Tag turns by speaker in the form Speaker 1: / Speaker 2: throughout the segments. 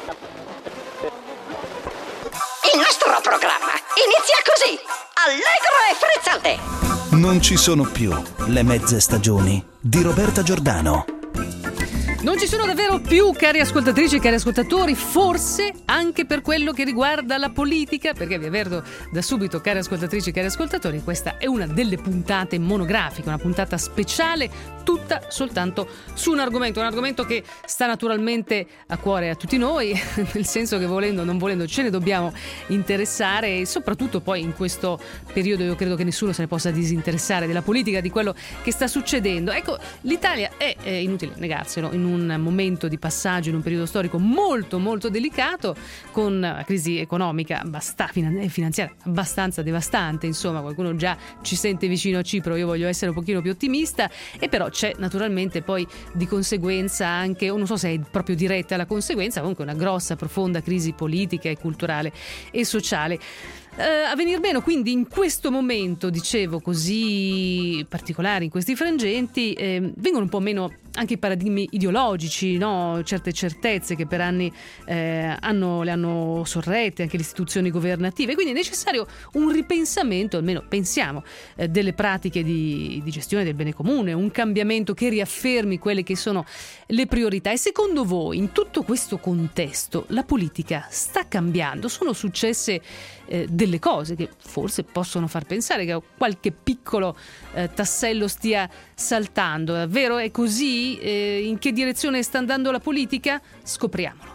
Speaker 1: Il nostro programma inizia così, allegro e frizzante.
Speaker 2: Non ci sono più le mezze stagioni di Roberta Giordano.
Speaker 3: Non ci sono davvero più, cari ascoltatrici e cari ascoltatori, forse anche per quello che riguarda la politica, perché vi avverto da subito, cari ascoltatrici e cari ascoltatori, questa è una delle puntate monografiche, una puntata speciale, tutta soltanto su un argomento che sta naturalmente a cuore a tutti noi, nel senso che volendo o non volendo ce ne dobbiamo interessare, e soprattutto poi in questo periodo io credo che nessuno se ne possa disinteressare della politica, di quello che sta succedendo. Ecco, l'Italia è inutile negarselo, in un momento di passaggio, in un periodo storico molto molto delicato, con una crisi economica finanziaria abbastanza devastante, insomma qualcuno già ci sente vicino a Cipro, io voglio essere un pochino più ottimista, e però c'è naturalmente poi di conseguenza anche, non so se è proprio diretta la conseguenza, comunque una grossa, profonda crisi politica e culturale e sociale. A venir meno quindi in questo momento, dicevo, così particolare, in questi frangenti, vengono un po' meno anche i paradigmi ideologici, no? Certe certezze che per anni le hanno sorrette anche le istituzioni governative, quindi è necessario un ripensamento, almeno pensiamo, delle pratiche di gestione del bene comune, un cambiamento che riaffermi quelle che sono le priorità. E secondo voi, in tutto questo contesto, la politica sta cambiando? Sono successe delle cose che forse possono far pensare che qualche piccolo tassello stia saltando? Davvero è così? In che direzione sta andando la politica? Scopriamolo.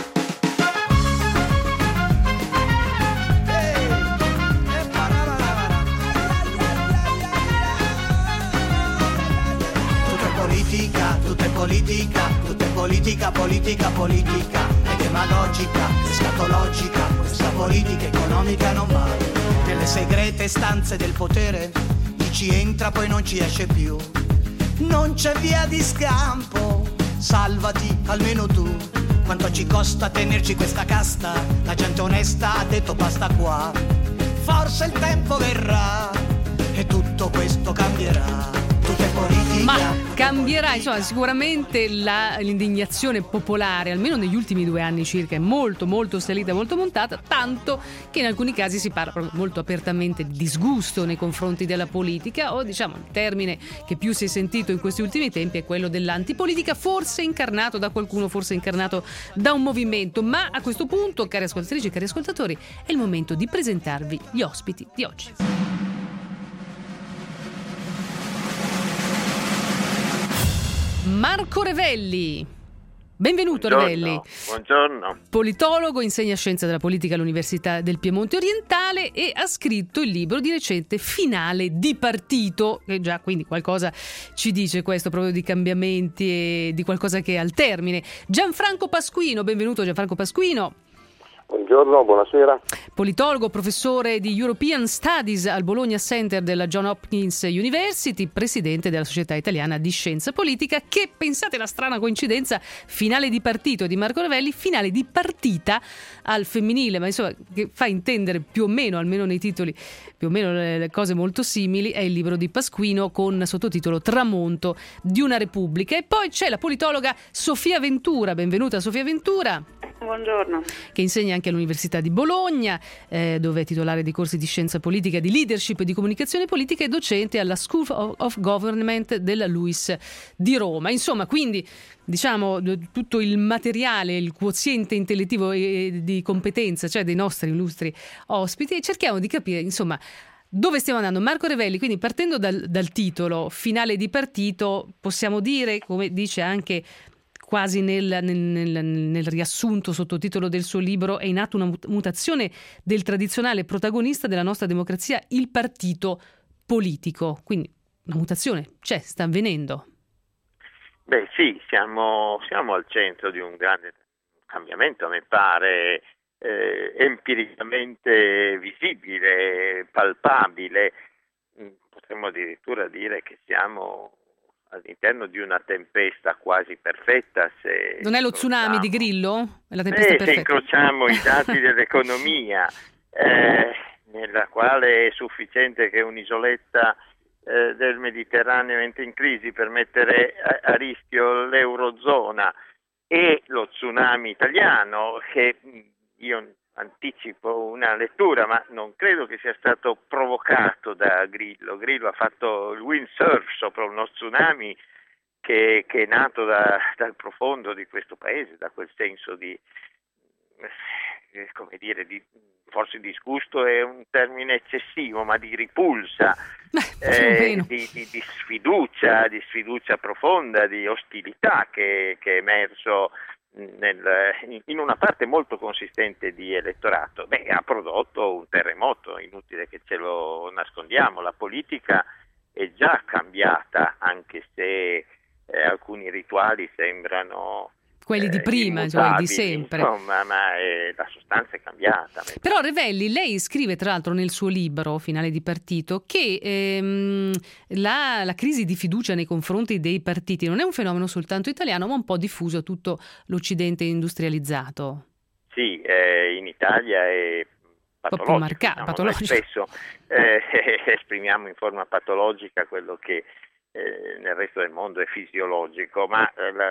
Speaker 4: Tutto è politica è demagogica, è scatologica, questa politica economica non va. Nelle segrete stanze del potere chi ci entra poi non ci esce più. Non c'è via di scampo, salvati almeno tu. Quanto ci costa tenerci questa casta? La gente onesta ha detto basta qua. Forse il tempo verrà e tutto questo cambierà. Tutto è politica.
Speaker 3: Ma cambierà, insomma, sicuramente l'indignazione popolare, almeno negli ultimi 2 anni circa, è molto molto salita, molto montata, tanto che in alcuni casi si parla proprio molto apertamente di disgusto nei confronti della politica, o diciamo il termine che più si è sentito in questi ultimi tempi è quello dell'antipolitica, forse incarnato da qualcuno, forse incarnato da un movimento. Ma a questo punto, cari ascoltatrici e cari ascoltatori, è il momento di presentarvi gli ospiti di oggi. Marco Revelli. Benvenuto.
Speaker 5: Buongiorno.
Speaker 3: Revelli.
Speaker 5: Buongiorno.
Speaker 3: Politologo, insegna scienze della politica all'Università del Piemonte Orientale e ha scritto il libro di recente Finale di partito, che già quindi qualcosa ci dice questo, proprio di cambiamenti e di qualcosa che è al termine. Gianfranco Pasquino, benvenuto Gianfranco Pasquino.
Speaker 6: Buongiorno, buonasera.
Speaker 3: Politologo, professore di European Studies al Bologna Center della Johns Hopkins University, presidente della Società Italiana di Scienza Politica, che, pensate la strana coincidenza, finale di partito di Marco Revelli, finale di partita al femminile, ma insomma che fa intendere più o meno, almeno nei titoli, più o meno le cose molto simili, è il libro di Pasquino con sottotitolo Tramonto di una Repubblica. E poi c'è la politologa Sofia Ventura, benvenuta Sofia Ventura.
Speaker 7: Buongiorno.
Speaker 3: Che insegna anche all'Università di Bologna, dove è titolare di corsi di scienza politica, di leadership e di comunicazione politica, e docente alla School of Government della LUISS di Roma. Insomma, quindi diciamo tutto il materiale, il quoziente intellettivo e di competenza, cioè dei nostri illustri ospiti, e cerchiamo di capire, insomma, dove stiamo andando. Marco Revelli, quindi partendo dal titolo Finale di partito, possiamo dire, come dice anche quasi nel riassunto sottotitolo del suo libro, è in atto una mutazione del tradizionale protagonista della nostra democrazia, il partito politico. Quindi una mutazione sta avvenendo.
Speaker 5: Beh sì, siamo al centro di un grande cambiamento, mi pare, empiricamente visibile, palpabile. Potremmo addirittura dire che siamo all'interno di una tempesta quasi perfetta.
Speaker 3: Non è lo tsunami di Grillo? È la tempesta perfetta.
Speaker 5: Se incrociamo i dati dell'economia, nella quale è sufficiente che un'isoletta del Mediterraneo entri in crisi per mettere a rischio l'Eurozona, e lo tsunami italiano, che io anticipo una lettura, ma non credo che sia stato provocato da Grillo. Grillo ha fatto il windsurf sopra uno tsunami che è nato dal profondo di questo paese, da quel senso di, come dire, forse disgusto è un termine eccessivo, ma di ripulsa, di sfiducia profonda, di ostilità che è emerso in una parte molto consistente di elettorato. Ha prodotto un terremoto, inutile che ce lo nascondiamo. La politica è già cambiata, anche se alcuni rituali sembrano
Speaker 3: quelli di prima, cioè di sempre.
Speaker 5: Insomma, ma la sostanza è cambiata.
Speaker 3: Però Revelli, lei scrive tra l'altro nel suo libro Finale di partito che la crisi di fiducia nei confronti dei partiti non è un fenomeno soltanto italiano, ma un po' diffuso a tutto l'Occidente industrializzato.
Speaker 5: Sì, in Italia è patologico.
Speaker 3: Patologico.
Speaker 5: Spesso esprimiamo in forma patologica quello che nel resto del mondo è fisiologico, ma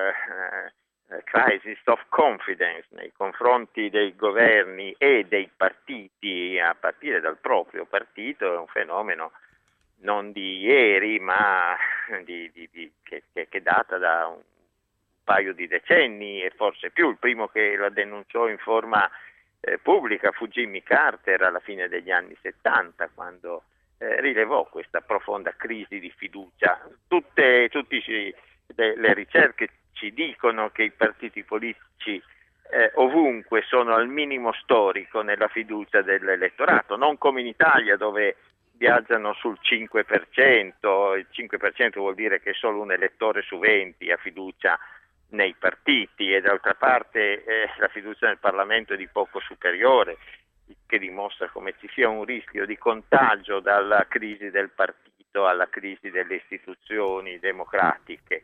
Speaker 5: crisis of confidence nei confronti dei governi e dei partiti, a partire dal proprio partito, è un fenomeno non di ieri, ma che data da un paio di decenni e forse più. Il primo che la denunciò in forma pubblica fu Jimmy Carter alla fine degli anni 70, quando rilevò questa profonda crisi di fiducia. Tutte le ricerche ci dicono che i partiti politici ovunque sono al minimo storico nella fiducia dell'elettorato, non come in Italia dove viaggiano sul 5%, il 5% vuol dire che solo un elettore su 20 ha fiducia nei partiti, e d'altra parte la fiducia nel Parlamento è di poco superiore, che dimostra come ci sia un rischio di contagio dalla crisi del partito alla crisi delle istituzioni democratiche.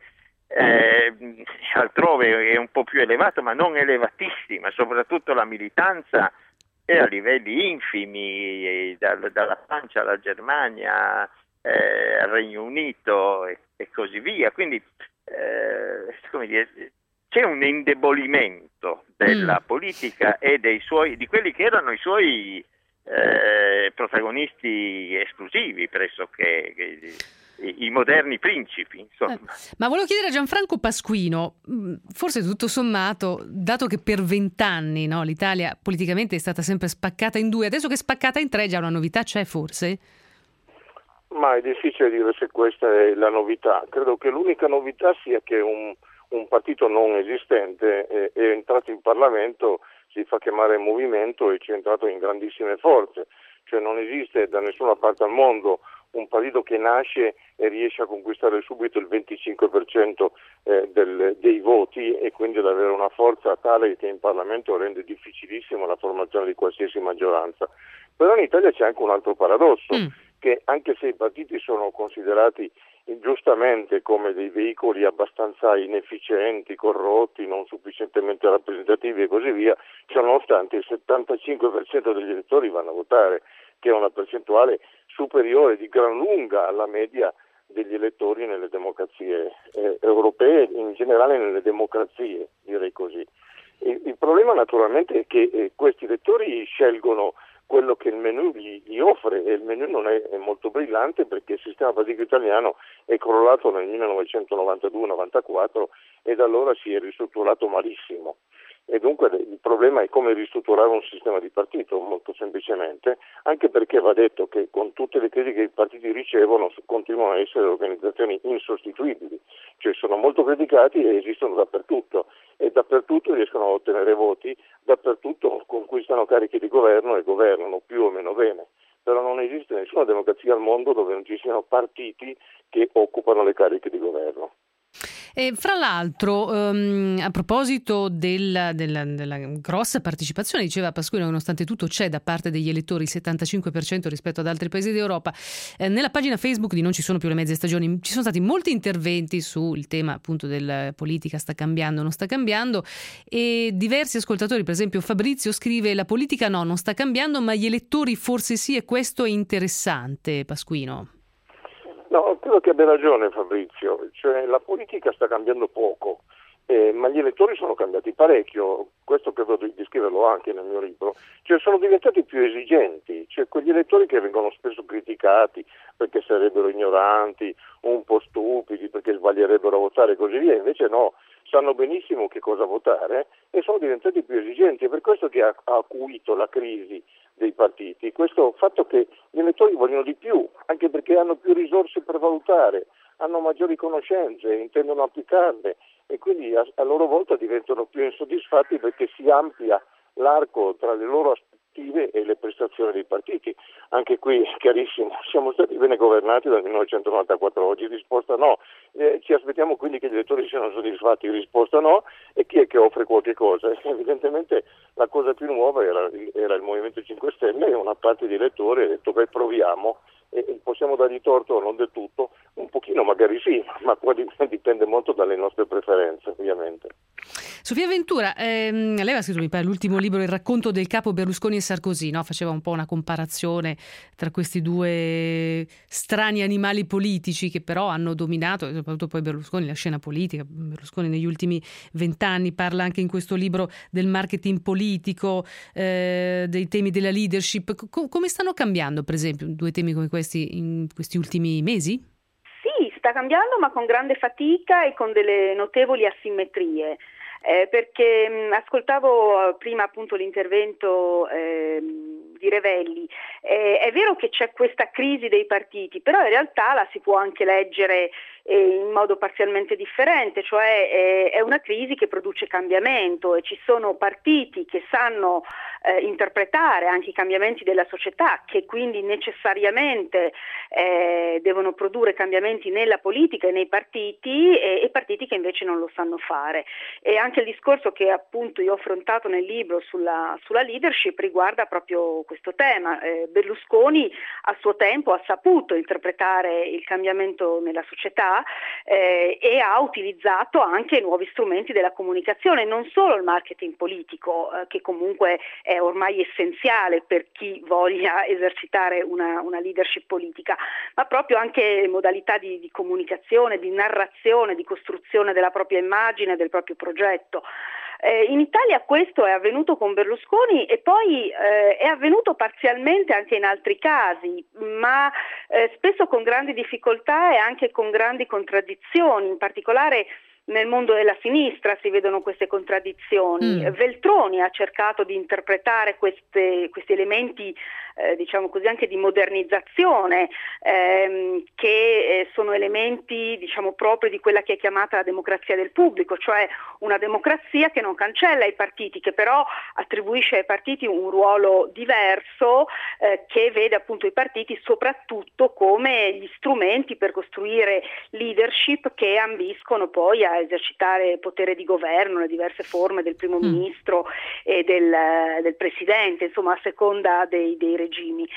Speaker 5: Altrove è un po' più elevato, ma non elevatissima, soprattutto la militanza è a livelli infimi, dalla Francia alla Germania, al Regno Unito e così via. Quindi come dire, c'è un indebolimento della politica e di quelli che erano i suoi protagonisti esclusivi, pressoché i moderni principi, insomma.
Speaker 3: Ma volevo chiedere a Gianfranco Pasquino, forse tutto sommato, dato che per 20 anni, no, l'Italia politicamente è stata sempre spaccata in due, adesso che è spaccata in tre già una novità c'è forse?
Speaker 6: Ma è difficile dire se questa è la novità. Credo che l'unica novità sia che un partito non esistente è entrato in Parlamento, si fa chiamare Movimento e ci è entrato in grandissime forze. Cioè non esiste da nessuna parte al mondo un partito che nasce e riesce a conquistare subito il 25% dei voti e quindi ad avere una forza tale che in Parlamento rende difficilissimo la formazione di qualsiasi maggioranza. Però in Italia c'è anche un altro paradosso, che anche se i partiti sono considerati giustamente come dei veicoli abbastanza inefficienti, corrotti, non sufficientemente rappresentativi e così via, ciononostante il 75% degli elettori vanno a votare, che è una percentuale superiore di gran lunga alla media degli elettori nelle democrazie europee, in generale nelle democrazie, direi così. Il problema naturalmente è che questi elettori scelgono quello che il menù gli offre, e il menù non è molto brillante perché il sistema politico italiano è crollato nel 1992-94 e da allora si è ristrutturato malissimo. E dunque il problema è come ristrutturare un sistema di partito, molto semplicemente, anche perché va detto che con tutte le critiche che i partiti ricevono continuano a essere organizzazioni insostituibili, cioè sono molto criticati e esistono dappertutto e dappertutto riescono a ottenere voti, dappertutto conquistano cariche di governo e governano più o meno bene. Però non esiste nessuna democrazia al mondo dove non ci siano partiti che occupano le cariche di governo.
Speaker 3: E fra l'altro, a proposito della grossa partecipazione, diceva Pasquino, nonostante tutto c'è da parte degli elettori il 75% rispetto ad altri paesi d'Europa, nella pagina Facebook di Non ci sono più le mezze stagioni ci sono stati molti interventi sul tema appunto della politica sta cambiando, non sta cambiando, e diversi ascoltatori, per esempio Fabrizio scrive: la politica no, non sta cambiando, ma gli elettori forse sì, e questo è interessante. Pasquino.
Speaker 6: No, credo che abbia ragione Fabrizio, cioè la politica sta cambiando poco ma gli elettori sono cambiati parecchio, questo credo di scriverlo anche nel mio libro, cioè sono diventati più esigenti, cioè quegli elettori che vengono spesso criticati perché sarebbero ignoranti, un po' stupidi, perché sbaglierebbero a votare e così via, invece no, sanno benissimo che cosa votare e sono diventati più esigenti. È per questo che ha acuito la crisi dei partiti, questo fatto che gli elettori vogliono di più, anche perché hanno più risorse per valutare, hanno maggiori conoscenze, intendono applicarle e quindi a loro volta diventano più insoddisfatti perché si amplia l'arco tra le loro aspettative e le prestazioni dei partiti. Anche qui è chiarissimo, siamo stati bene governati dal 1994, oggi risposta no, ci aspettiamo quindi che gli elettori siano soddisfatti, risposta no, e chi è che offre qualche cosa? Evidentemente la cosa più nuova era il Movimento 5 Stelle e una parte di elettori ha detto beh proviamo, e possiamo dargli torto non del tutto, un pochino magari sì, ma poi dipende molto dalle nostre preferenze ovviamente.
Speaker 3: Sofia Ventura, lei aveva scritto l'ultimo libro, Il racconto del capo Berlusconi e Sarkozy, no? Faceva un po' una comparazione tra questi due strani animali politici che però hanno dominato, soprattutto poi Berlusconi, la scena politica. Berlusconi negli ultimi 20 anni parla anche in questo libro del marketing politico, dei temi della leadership. Come stanno cambiando, per esempio, due temi come questi in questi ultimi mesi?
Speaker 7: Sì, sta cambiando, ma con grande fatica e con delle notevoli asimmetrie. Perché ascoltavo prima appunto l'intervento di Revelli, è vero che c'è questa crisi dei partiti, però in realtà la si può anche leggere in modo parzialmente differente, cioè è una crisi che produce cambiamento e ci sono partiti che sanno interpretare anche i cambiamenti della società, che quindi necessariamente devono produrre cambiamenti nella politica e nei partiti e partiti che invece non lo sanno fare. E anche il discorso che appunto io ho affrontato nel libro sulla leadership riguarda proprio questo tema. Berlusconi a suo tempo ha saputo interpretare il cambiamento nella società e ha utilizzato anche nuovi strumenti della comunicazione, non solo il marketing politico, che comunque è ormai essenziale per chi voglia esercitare una leadership politica, ma proprio anche modalità di comunicazione, di narrazione, di costruzione della propria immagine, del proprio progetto. In Italia questo è avvenuto con Berlusconi e poi è avvenuto parzialmente anche in altri casi, ma spesso con grandi difficoltà e anche con grandi contraddizioni, in particolare nel mondo della sinistra si vedono queste contraddizioni. Veltroni ha cercato di interpretare questi elementi, diciamo così, anche di modernizzazione, che sono elementi, diciamo, propri di quella che è chiamata la democrazia del pubblico, cioè una democrazia che non cancella i partiti, che però attribuisce ai partiti un ruolo diverso, che vede appunto i partiti soprattutto come gli strumenti per costruire leadership che ambiscono poi a esercitare potere di governo, le diverse forme del primo ministro e del presidente, insomma a seconda dei regimi.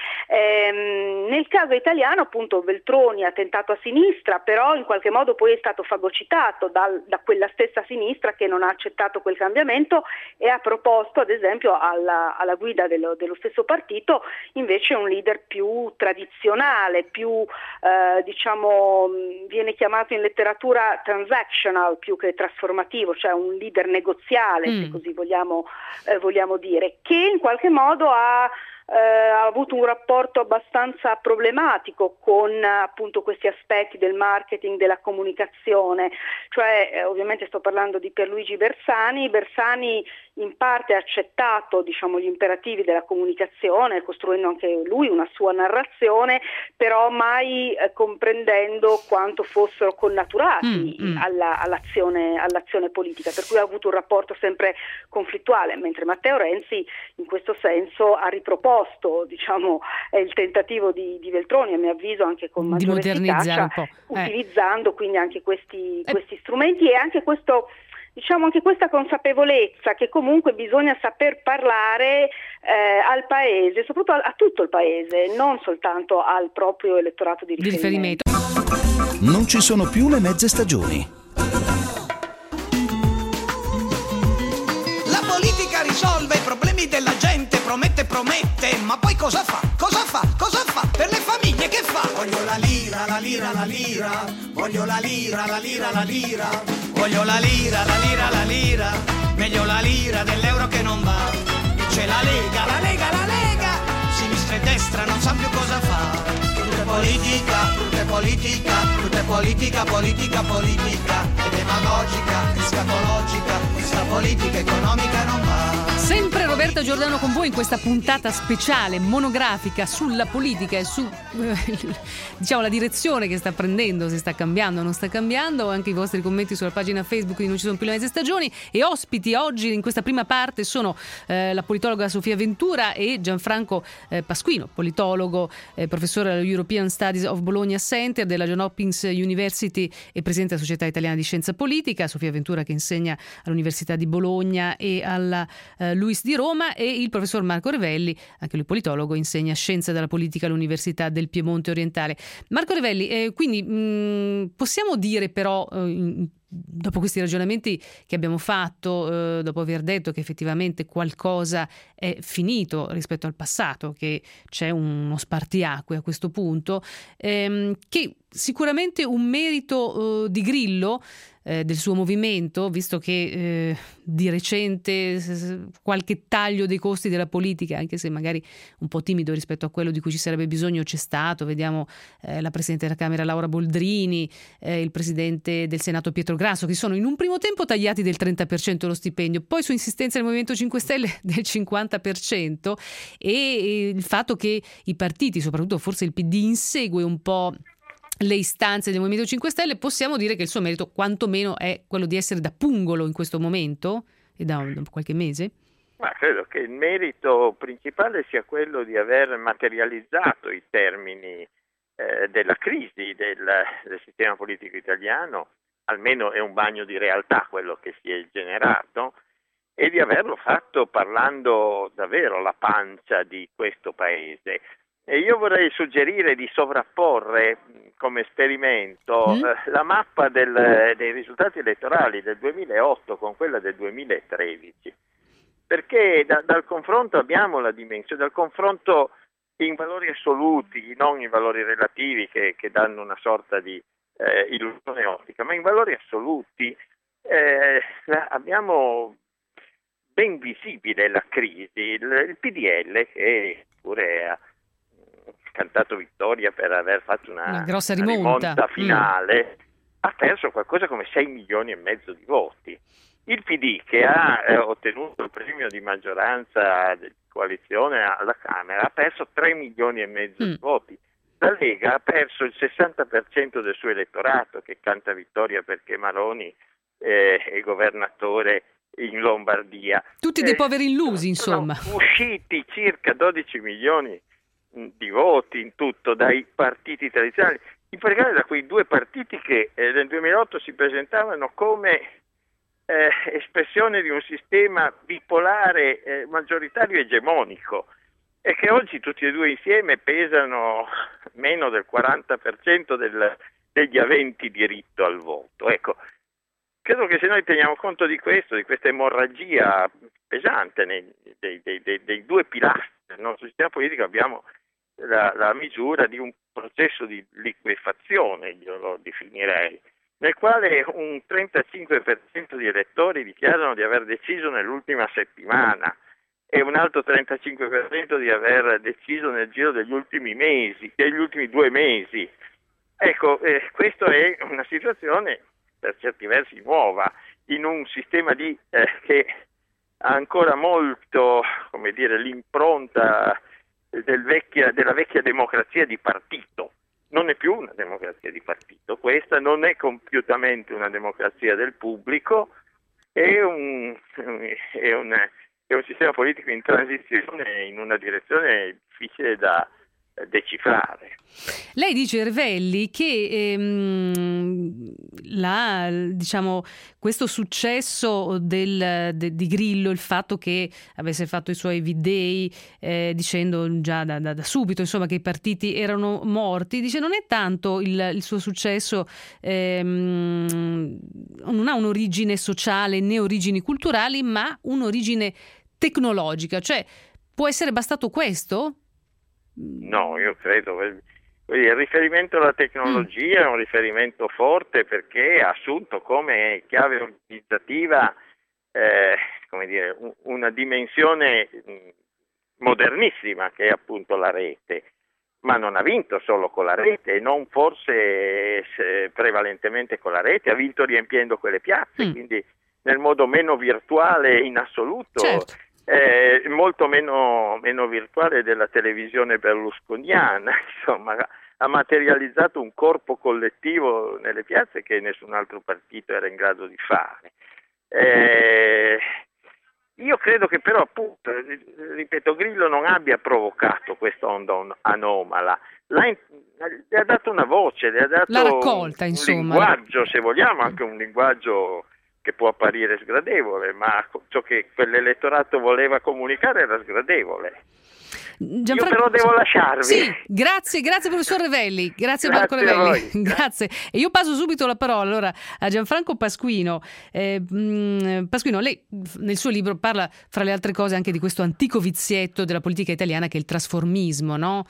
Speaker 7: Nel caso italiano appunto Veltroni ha tentato a sinistra, però in qualche modo poi è stato fagocitato da quella stessa sinistra che non ha accettato quel cambiamento e ha proposto ad esempio alla guida dello stesso partito invece un leader più tradizionale, più diciamo viene chiamato in letteratura transactional più che trasformativo, cioè un leader negoziale, se così vogliamo dire, che in qualche modo ha avuto un rapporto abbastanza problematico con appunto questi aspetti del marketing, della comunicazione, cioè ovviamente sto parlando di Pierluigi Bersani. Bersani in parte ha accettato, diciamo, gli imperativi della comunicazione, costruendo anche lui una sua narrazione, però mai comprendendo quanto fossero connaturati all'azione politica, per cui ha avuto un rapporto sempre conflittuale, mentre Matteo Renzi in questo senso ha riproposto, diciamo, il tentativo di Veltroni, a mio avviso anche con maggiore efficacia, utilizzando quindi anche questi strumenti e anche questo, diciamo, anche questa consapevolezza che comunque bisogna saper parlare al paese, soprattutto a tutto il paese, non soltanto al proprio elettorato di riferimento.
Speaker 2: Non ci sono più le mezze stagioni.
Speaker 4: La politica Lega risolve i problemi della gente, promette, ma poi cosa fa? Cosa fa? Per le famiglie che fa? Voglio la lira, la lira, la lira, voglio la lira, la lira, la lira, voglio la lira, la lira, la lira, meglio la lira dell'euro che non va. C'è la Lega, la Lega, la Lega, sinistra e destra non sa più cosa fa. Tutto è politica, tutto è politica, tutto è politica, politica, politica, è demagogica, è scatologica, questa politica economica non va.
Speaker 3: Sempre Roberta Giordano con voi in questa puntata speciale, monografica sulla politica e su diciamo la direzione che sta prendendo, se sta cambiando o non sta cambiando, anche i vostri commenti sulla pagina Facebook di Non ci sono più le mezze stagioni. E ospiti oggi in questa prima parte sono la politologa Sofia Ventura e Gianfranco Pasquino, politologo, professore allo European Studies of Bologna Center della Johns Hopkins University e presidente della Società Italiana di Scienza Politica. Sofia Ventura che insegna all'Università di Bologna e alla Luis di Roma, e il professor Marco Revelli, anche lui politologo, insegna Scienza della Politica all'Università del Piemonte Orientale. Marco Revelli, quindi possiamo dire però, dopo questi ragionamenti che abbiamo fatto, dopo aver detto che effettivamente qualcosa è finito rispetto al passato, che c'è uno spartiacque a questo punto, che sicuramente un merito di Grillo, del suo movimento, visto che di recente qualche taglio dei costi della politica, anche se magari un po' timido rispetto a quello di cui ci sarebbe bisogno, c'è stato. Vediamo la Presidente della Camera Laura Boldrini, il Presidente del Senato Pietro Grasso, che sono in un primo tempo tagliati del 30% lo stipendio, poi su insistenza del Movimento 5 Stelle del 50%, e il fatto che i partiti, soprattutto forse il PD, insegue un po' le istanze del Movimento 5 Stelle, possiamo dire che il suo merito quantomeno è quello di essere da pungolo in questo momento e da qualche mese?
Speaker 5: Ma credo che il merito principale sia quello di aver materializzato i termini della crisi del sistema politico italiano, almeno è un bagno di realtà quello che si è generato, e di averlo fatto parlando davvero alla pancia di questo Paese. E io vorrei suggerire di sovrapporre come esperimento la mappa dei risultati elettorali del 2008 con quella del 2013, perché dal confronto abbiamo la dimensione, dal confronto in valori assoluti, non in valori relativi che danno una sorta di illusione ottica, ma in valori assoluti abbiamo ben visibile la crisi. Il PDL, che pure ha cantato vittoria per aver fatto una
Speaker 3: grossa
Speaker 5: rimonta finale, ha perso qualcosa come 6 milioni e mezzo di voti. Il PD, che ha ottenuto il premio di maggioranza di coalizione alla Camera, ha perso 3 milioni e mezzo di voti. La Lega ha perso il 60% del suo elettorato, che canta vittoria perché Maroni è governatore in Lombardia.
Speaker 3: Tutti dei poveri illusi, insomma.
Speaker 5: Sono usciti circa 12 milioni di voti in tutto dai partiti tradizionali, in particolare da quei due partiti che nel 2008 si presentavano come espressione di un sistema bipolare maggioritario egemonico, e che oggi tutti e due insieme pesano meno del 40% degli aventi diritto al voto. Ecco, credo che se noi teniamo conto di questo, di questa emorragia pesante dei due pilastri del nostro sistema politico, abbiamo la misura di un processo di liquefazione, io lo definirei, nel quale un 35% di elettori dichiarano di aver deciso nell'ultima settimana e un altro 35% di aver deciso nel giro degli ultimi mesi, degli ultimi 2 mesi. Ecco, questa è una situazione per certi versi nuova, in un sistema che ha ancora molto, come dire, l'impronta della vecchia democrazia di partito. Non è più una democrazia di partito, questa non è compiutamente una democrazia del pubblico, è un sistema politico in transizione in una direzione difficile da decifrare.
Speaker 3: Lei dice, Revelli, che questo successo di Grillo, il fatto che avesse fatto i suoi V-Day dicendo già da subito, insomma, che i partiti erano morti, dice non è tanto il suo successo, non ha un'origine sociale né origini culturali, ma un'origine tecnologica, cioè può essere bastato questo?
Speaker 5: No, io credo. Il riferimento alla tecnologia è un riferimento forte perché ha assunto come chiave organizzativa una dimensione modernissima che è appunto la rete, ma non ha vinto solo con la rete e non forse prevalentemente con la rete, ha vinto riempiendo quelle piazze, quindi nel modo meno virtuale in assoluto.
Speaker 3: Certo.
Speaker 5: Molto meno virtuale della televisione berlusconiana, insomma, ha materializzato un corpo collettivo nelle piazze che nessun altro partito era in grado di fare. Io credo che però, appunto, ripeto, Grillo non abbia provocato questa onda anomala, le ha dato una voce, le ha dato
Speaker 3: la raccolta,
Speaker 5: un
Speaker 3: insomma.
Speaker 5: linguaggio, se vogliamo, anche un linguaggio che può apparire sgradevole, ma ciò che quell'elettorato voleva comunicare era sgradevole. Io però devo lasciarvi.
Speaker 3: Sì, grazie professor Revelli, grazie Marco Revelli, grazie. E io passo subito la parola allora a Gianfranco Pasquino. Pasquino, lei nel suo libro parla fra le altre cose anche di questo antico vizietto della politica italiana che è il trasformismo, no?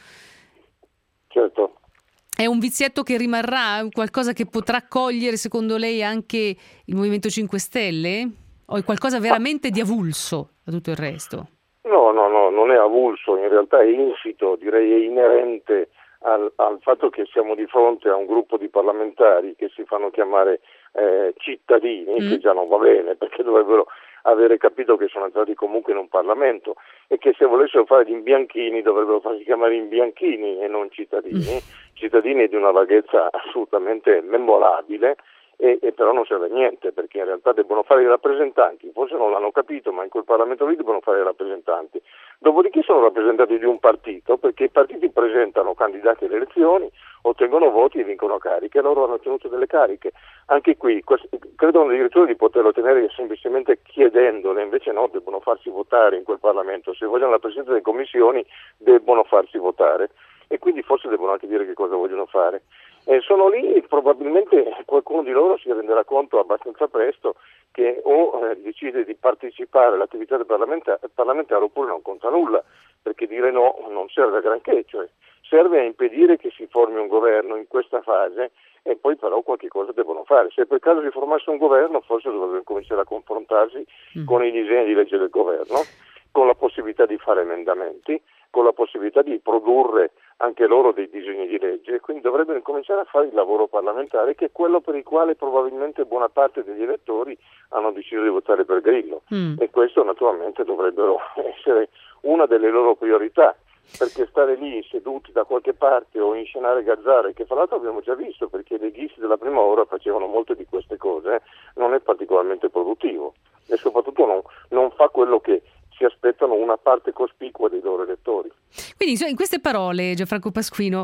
Speaker 6: Certo.
Speaker 3: È un vizietto che rimarrà, qualcosa che potrà cogliere secondo lei anche il Movimento 5 Stelle? O è qualcosa veramente di avulso a tutto il resto?
Speaker 6: No, non è avulso, in realtà è insito, direi è inerente al fatto che siamo di fronte a un gruppo di parlamentari che si fanno chiamare cittadini, che già non va bene, perché dovrebbero avere capito che sono entrati comunque in un Parlamento e che se volessero fare gli imbianchini dovrebbero farsi chiamare imbianchini e non cittadini, cittadini di una vaghezza assolutamente memorabile. E però non serve a niente, perché in realtà debbono fare i rappresentanti, forse non l'hanno capito, ma in quel Parlamento lì debbono fare i rappresentanti. Dopodiché sono rappresentanti di un partito, perché i partiti presentano candidati alle elezioni, ottengono voti e vincono cariche, loro hanno ottenuto delle cariche. Anche qui credono addirittura di poterlo ottenere semplicemente chiedendole, invece no, debbono farsi votare in quel Parlamento. Se vogliono la presidenza delle commissioni debbono farsi votare e quindi forse debbono anche dire che cosa vogliono fare. Sono lì, probabilmente qualcuno di loro si renderà conto abbastanza presto che o decide di partecipare all'attività del parlamentare oppure non conta nulla, perché dire no non serve a granché, cioè serve a impedire che si formi un governo in questa fase e poi però qualche cosa devono fare. Se per caso si formasse un governo forse dovrebbero cominciare a confrontarsi con i disegni di legge del governo, con la possibilità di fare emendamenti, con la possibilità di produrre anche loro dei disegni di legge, e quindi dovrebbero cominciare a fare il lavoro parlamentare, che è quello per il quale probabilmente buona parte degli elettori hanno deciso di votare per Grillo e questo naturalmente dovrebbero essere una delle loro priorità, perché stare lì seduti da qualche parte o inscenare gazzare, che fra l'altro abbiamo già visto, perché i leghisti della prima ora facevano molte di queste cose, non è particolarmente produttivo e soprattutto non fa quello che si aspettano una parte cospicua dei loro elettori.
Speaker 3: Quindi in queste parole, Gianfranco Pasquino,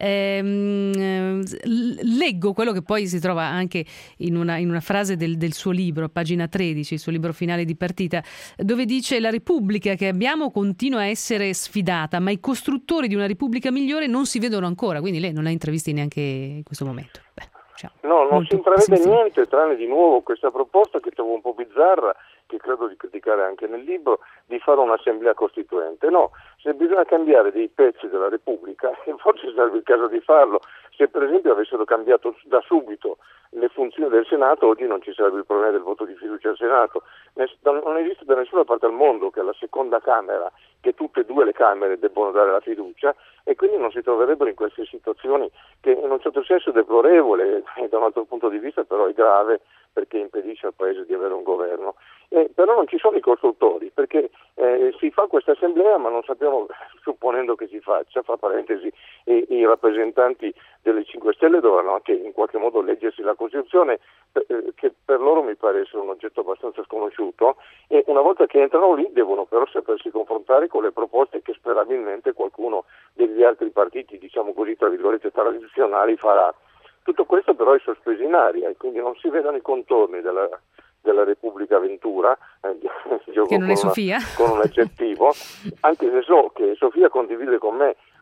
Speaker 3: leggo quello che poi si trova anche in una frase del suo libro, pagina 13, il suo libro finale di partita, dove dice: la Repubblica che abbiamo continua a essere sfidata, ma i costruttori di una Repubblica migliore non si vedono ancora. Quindi lei non l'ha intervisti neanche in questo momento.
Speaker 6: No, non si intravede niente, tranne di nuovo questa proposta che trovo un po' bizzarra, che credo di criticare anche nel libro, di fare un'assemblea costituente. No, se bisogna cambiare dei pezzi della Repubblica, forse sarebbe il caso di farlo. Se per esempio avessero cambiato da subito le funzioni del Senato, oggi non ci sarebbe il problema del voto di fiducia al Senato. Non esiste da nessuna parte al mondo che la seconda Camera, che tutte e due le Camere debbono dare la fiducia, e quindi non si troverebbero in queste situazioni che in un certo senso è deplorevole e da un altro punto di vista però è grave, perché impedisce al Paese di avere un governo. Però non ci sono i costruttori, perché si fa questa assemblea ma non sappiamo, supponendo che si faccia, fra parentesi, i rappresentanti delle 5 Stelle dovranno anche in qualche modo leggersi la Costituzione, che per loro mi pare essere un oggetto abbastanza sconosciuto, e una volta che entrano lì devono però sapersi confrontare con le proposte che sperabilmente qualcuno degli altri partiti, diciamo così, tra virgolette tradizionali, farà. Tutto questo però è sospeso in aria e quindi non si vedono i contorni della Repubblica Ventura,
Speaker 3: che non è Sofia,
Speaker 6: con un aggettivo, anche se so che Sofia condivide con me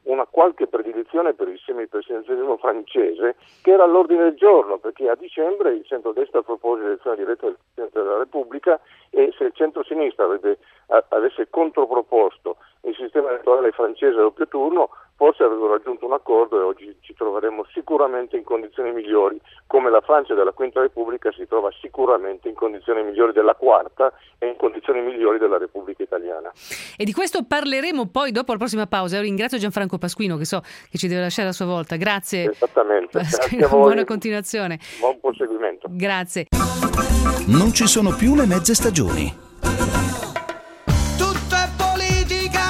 Speaker 6: una qualche predilezione per il semipresidenzialismo francese, che era all'ordine del giorno, perché a dicembre il centrodestra propose l'elezione diretta del Presidente della Repubblica, e se il centrosinistra avesse controproposto il sistema elettorale francese a doppio turno, forse avrebbero raggiunto un accordo e oggi ci troveremmo sicuramente in condizioni migliori, come la Francia della Quinta Repubblica si trova sicuramente in condizioni migliori della Quarta e in condizioni migliori della Repubblica Italiana.
Speaker 3: E di questo parleremo poi dopo la prossima pausa. Io ringrazio Gianfranco Pasquino, che so che ci deve lasciare a sua volta. Grazie.
Speaker 6: Esattamente.
Speaker 3: Pasquino,
Speaker 6: Grazie a voi.
Speaker 3: buona continuazione.
Speaker 6: Buon proseguimento.
Speaker 3: Grazie.
Speaker 2: Non ci sono più le mezze stagioni.
Speaker 4: Tutto è politica,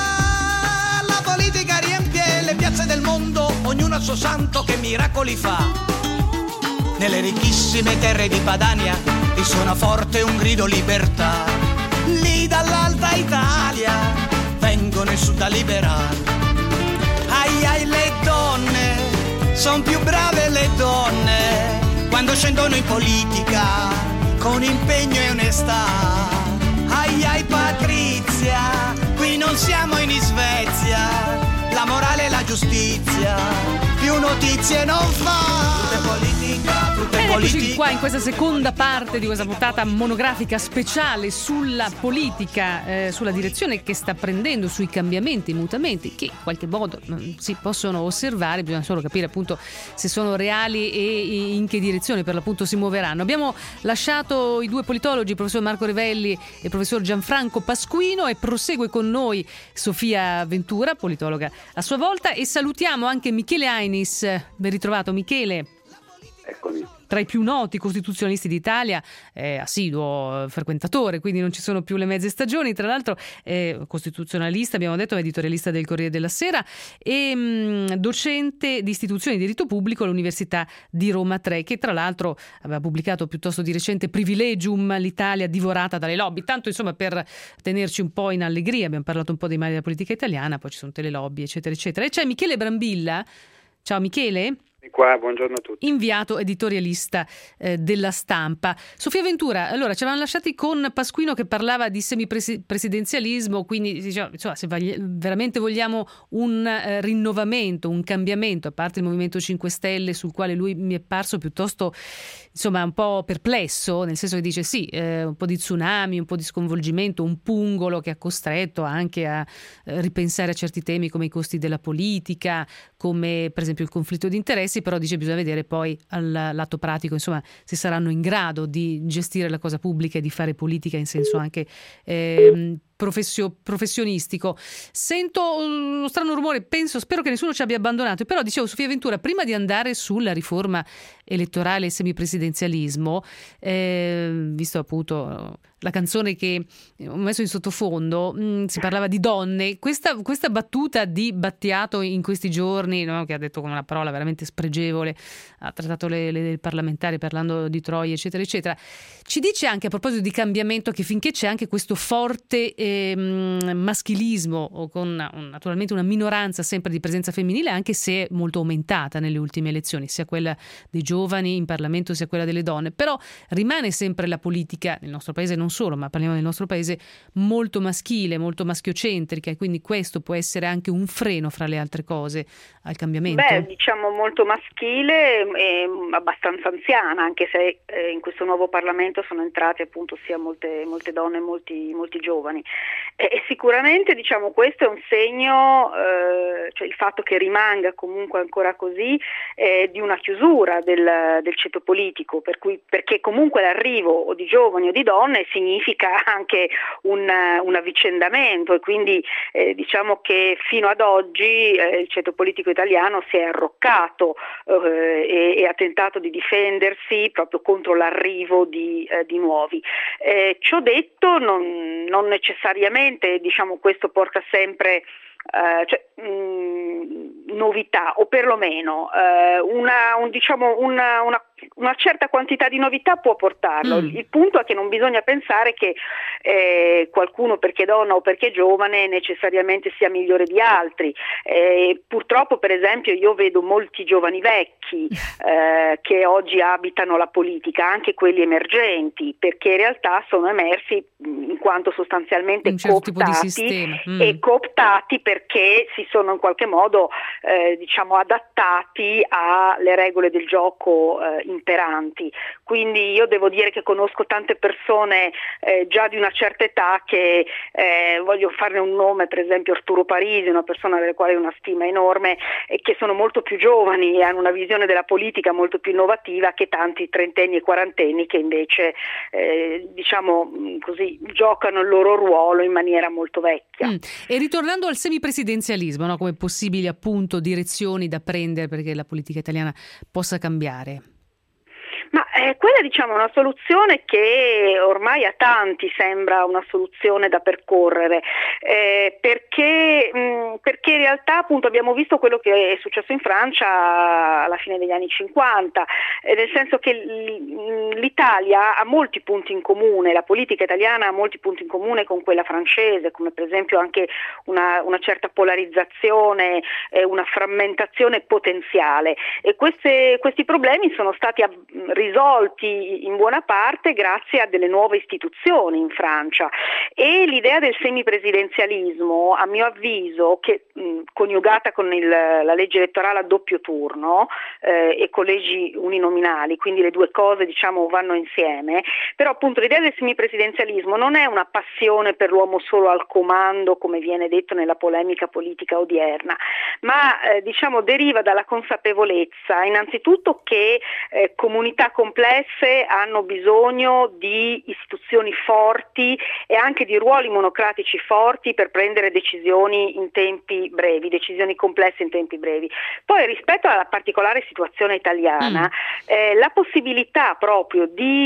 Speaker 4: la politica riempie le piazze del mondo, ognuno a suo santo che miracoli fa. Nelle ricchissime terre di Padania risuona forte un grido libertà. Lì dall'Alta Italia vengono i sud a liberare. Ai ai le donne, son più brave le donne, quando scendono in politica con impegno e onestà. Ai ai Patrizia, qui non siamo in Svezia, la morale e la giustizia, più notizie non fa. Tutta politica, tutta
Speaker 3: Eccoci
Speaker 4: politica.
Speaker 3: qua in questa seconda parte di questa puntata monografica speciale sulla politica, sulla direzione che sta prendendo, sui cambiamenti, i mutamenti che in qualche modo si possono osservare, bisogna solo capire appunto se sono reali e in che direzione per l'appunto si muoveranno. Abbiamo lasciato i due politologi, il professor Marco Revelli e il professor Gianfranco Pasquino, e prosegue con noi Sofia Ventura, politologa a sua volta, e salutiamo anche Michele Ainis. Ben ritrovato Michele.
Speaker 8: Eccomi.
Speaker 3: Tra i più noti costituzionalisti d'Italia, assiduo frequentatore, quindi non ci sono più le mezze stagioni. Tra l'altro costituzionalista, abbiamo detto, editorialista del Corriere della Sera e docente di istituzioni di diritto pubblico all'Università di Roma 3, che tra l'altro aveva pubblicato piuttosto di recente Privilegium, l'Italia divorata dalle lobby. Tanto insomma per tenerci un po' in allegria, abbiamo parlato un po' dei mali della politica italiana, poi ci sono tutte le lobby eccetera eccetera. E c'è Michele Brambilla. Ciao Michele.
Speaker 8: Qua, buongiorno a tutti.
Speaker 3: Inviato editorialista della Stampa. Sofia Ventura, allora ci avevamo lasciati con Pasquino che parlava di semipresidenzialismo, quindi diciamo, se veramente vogliamo un rinnovamento, un cambiamento, a parte il Movimento 5 Stelle sul quale lui mi è parso piuttosto insomma un po' perplesso, nel senso che dice sì, un po' di tsunami, un po' di sconvolgimento, un pungolo che ha costretto anche a ripensare a certi temi come i costi della politica, come per esempio il conflitto di interessi, però dice bisogna vedere poi al lato pratico insomma se saranno in grado di gestire la cosa pubblica e di fare politica in senso anche professionistico. Sento uno strano rumore, spero che nessuno ci abbia abbandonato, però dicevo Sofia Ventura, prima di andare sulla riforma elettorale e semipresidenzialismo, visto appunto la canzone che ho messo in sottofondo, si parlava di donne, questa battuta di Battiato in questi giorni, no, che ha detto con una parola veramente spregevole, ha trattato le parlamentari parlando di Troia eccetera eccetera, ci dice anche a proposito di cambiamento che finché c'è anche questo forte maschilismo o con naturalmente una minoranza sempre di presenza femminile, anche se molto aumentata nelle ultime elezioni, sia quella dei giovani in Parlamento sia quella delle donne, però rimane sempre la politica nel nostro paese, non solo, ma parliamo del nostro paese, molto maschile, molto maschiocentrica, e quindi questo può essere anche un freno fra le altre cose al cambiamento.
Speaker 7: Diciamo molto maschile e abbastanza anziana, anche se in questo nuovo Parlamento sono entrate appunto sia molte donne e molti giovani. E sicuramente diciamo questo è un segno, cioè il fatto che rimanga comunque ancora così, di una chiusura del ceto politico, perché comunque l'arrivo o di giovani o di donne significa anche un avvicendamento, e quindi diciamo che fino ad oggi il ceto politico italiano si è arroccato e ha tentato di difendersi proprio contro l'arrivo di nuovi. Ciò detto, non necessariamente diciamo questo porta sempre novità, o perlomeno una una certa quantità di novità può portarlo. Il punto è che non bisogna pensare che qualcuno, perché donna o perché giovane, necessariamente sia migliore di altri. Purtroppo, per esempio, io vedo molti giovani vecchi che oggi abitano la politica, anche quelli emergenti, perché in realtà sono emersi in quanto sostanzialmente
Speaker 3: un certo tipo di
Speaker 7: cooptati
Speaker 3: sistema.
Speaker 7: e cooptati perché si sono in qualche modo adattati alle regole del gioco imperanti. Quindi io devo dire che conosco tante persone già di una certa età che, voglio farne un nome, per esempio Arturo Parisi, una persona della quale ho una stima enorme, e che sono molto più giovani e hanno una visione della politica molto più innovativa che tanti trentenni e quarantenni che invece così giocano il loro ruolo in maniera molto vecchia.
Speaker 3: E ritornando al semipresidenzialismo, no? Come possibili appunto direzioni da prendere perché la politica italiana possa cambiare.
Speaker 7: Ma quella è una soluzione che ormai a tanti sembra una soluzione da percorrere, perché in realtà appunto abbiamo visto quello che è successo in Francia alla fine degli anni 50, nel senso che l'Italia ha molti punti in comune, la politica italiana ha molti punti in comune con quella francese, come per esempio anche una certa polarizzazione, una frammentazione potenziale, e questi problemi sono stati risolti in buona parte grazie a delle nuove istituzioni in Francia, e l'idea del semipresidenzialismo, a mio avviso, che coniugata con la legge elettorale a doppio turno e collegi uninominali, quindi le due cose vanno insieme, però appunto l'idea del semipresidenzialismo non è una passione per l'uomo solo al comando, come viene detto nella polemica politica odierna, ma deriva dalla consapevolezza innanzitutto che comunità complesse hanno bisogno di istituzioni forti e anche di ruoli monocratici forti per prendere decisioni in tempi brevi, decisioni complesse in tempi brevi. Poi rispetto alla particolare situazione italiana, la possibilità proprio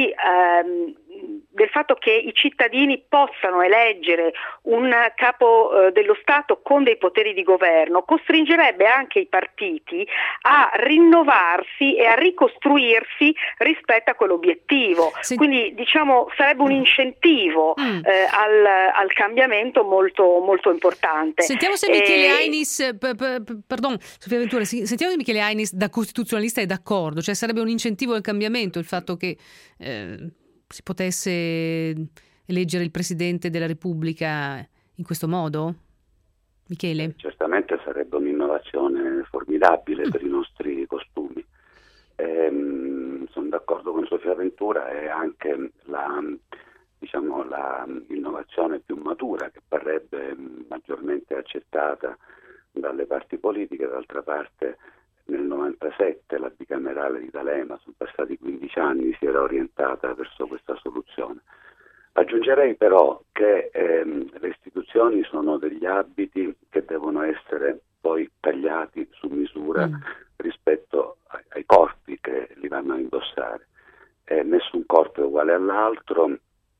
Speaker 7: del fatto che i cittadini possano eleggere un capo dello Stato con dei poteri di governo costringerebbe anche i partiti a rinnovarsi e a ricostruirsi rispetto a quell'obiettivo. Quindi sarebbe un incentivo al cambiamento molto, molto importante.
Speaker 3: Sentiamo se Michele Ainis, pardon, Sofia Ventura, sentiamo se Michele Ainis da costituzionalista è d'accordo, cioè sarebbe un incentivo al cambiamento il fatto che si potesse eleggere il Presidente della Repubblica in questo modo? Michele?
Speaker 8: Certamente sarebbe un'innovazione formidabile per i nostri costumi. Sono d'accordo con Sofia Ventura, e anche la innovazione più matura che parrebbe maggiormente accettata dalle parti politiche. D'altra parte nel 97 la bicamerale di D'Alema, sono passati 15 anni, si era orientata verso questa soluzione. Aggiungerei però che le istituzioni sono degli abiti che devono essere poi tagliati su misura rispetto ai corpi che li vanno a indossare. Nessun corpo è uguale all'altro,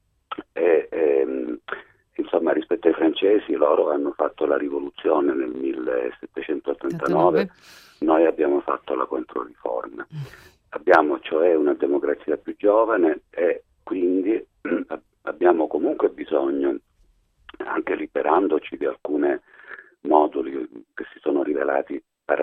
Speaker 8: rispetto ai francesi, loro hanno fatto la rivoluzione nel 1789, noi abbiamo fatto la Controriforma. Abbiamo cioè una democrazia più giovane e quindi abbiamo comunque bisogno, anche liberandoci di alcune moduli che si sono rivelati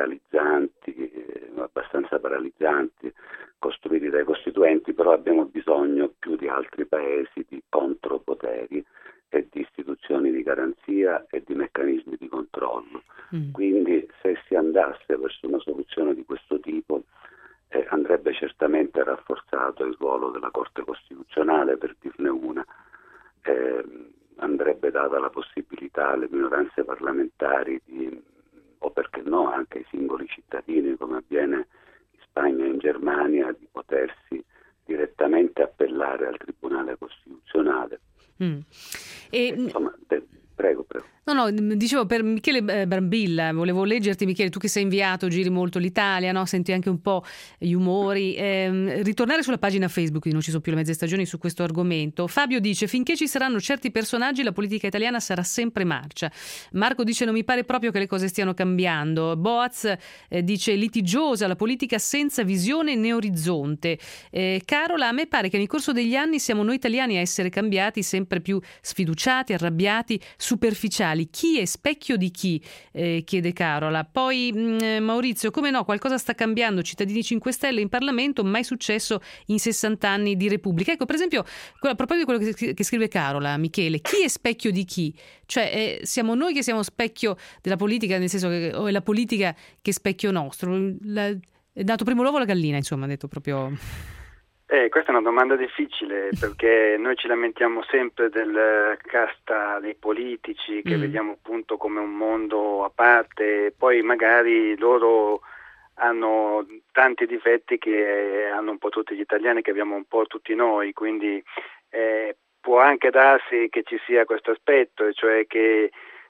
Speaker 8: abbastanza paralizzanti, costruiti dai costituenti, però abbiamo bisogno più di altri paesi di contropoteri e di istituzioni di garanzia e di meccanismi di controllo. Quindi se si andasse verso una soluzione di questo tipo andrebbe certamente rafforzato il ruolo della Corte Costituzionale, per dirne una, andrebbe data la possibilità alle minoranze parlamentari o perché no anche ai singoli cittadini, come avviene in Spagna e in Germania, di potersi direttamente appellare al Tribunale Costituzionale.
Speaker 3: Prego. No, dicevo per Michele Brambilla, volevo leggerti, Michele, tu che sei inviato, giri molto l'Italia, no? Senti anche un po' gli umori, ritornare sulla pagina Facebook di Non ci sono più le mezze stagioni su questo argomento. Fabio dice: finché ci saranno certi personaggi la politica italiana sarà sempre marcia. Marco dice: non mi pare proprio che le cose stiano cambiando. Boaz dice: litigiosa la politica senza visione né orizzonte. Carola: a me pare che nel corso degli anni siamo noi italiani a essere cambiati, sempre più sfiduciati, arrabbiati, superficiali. Chi è specchio di chi? Chiede Carola. Poi Maurizio: come no, qualcosa sta cambiando, cittadini 5 Stelle in Parlamento, mai successo in 60 anni di Repubblica. Ecco, per esempio, a proposito di quello che scrive Carola, Michele, chi è specchio di chi? Cioè siamo noi che siamo specchio della politica, nel senso che o è la politica che è specchio nostro? È dato primo l'uovo o la gallina, insomma, ha detto proprio...
Speaker 9: Questa è una domanda difficile, perché noi ci lamentiamo sempre del casta dei politici che vediamo appunto come un mondo a parte, poi magari loro hanno tanti difetti che hanno un po' tutti gli italiani, che abbiamo un po' tutti noi, quindi può anche darsi che ci sia questo aspetto, e cioè che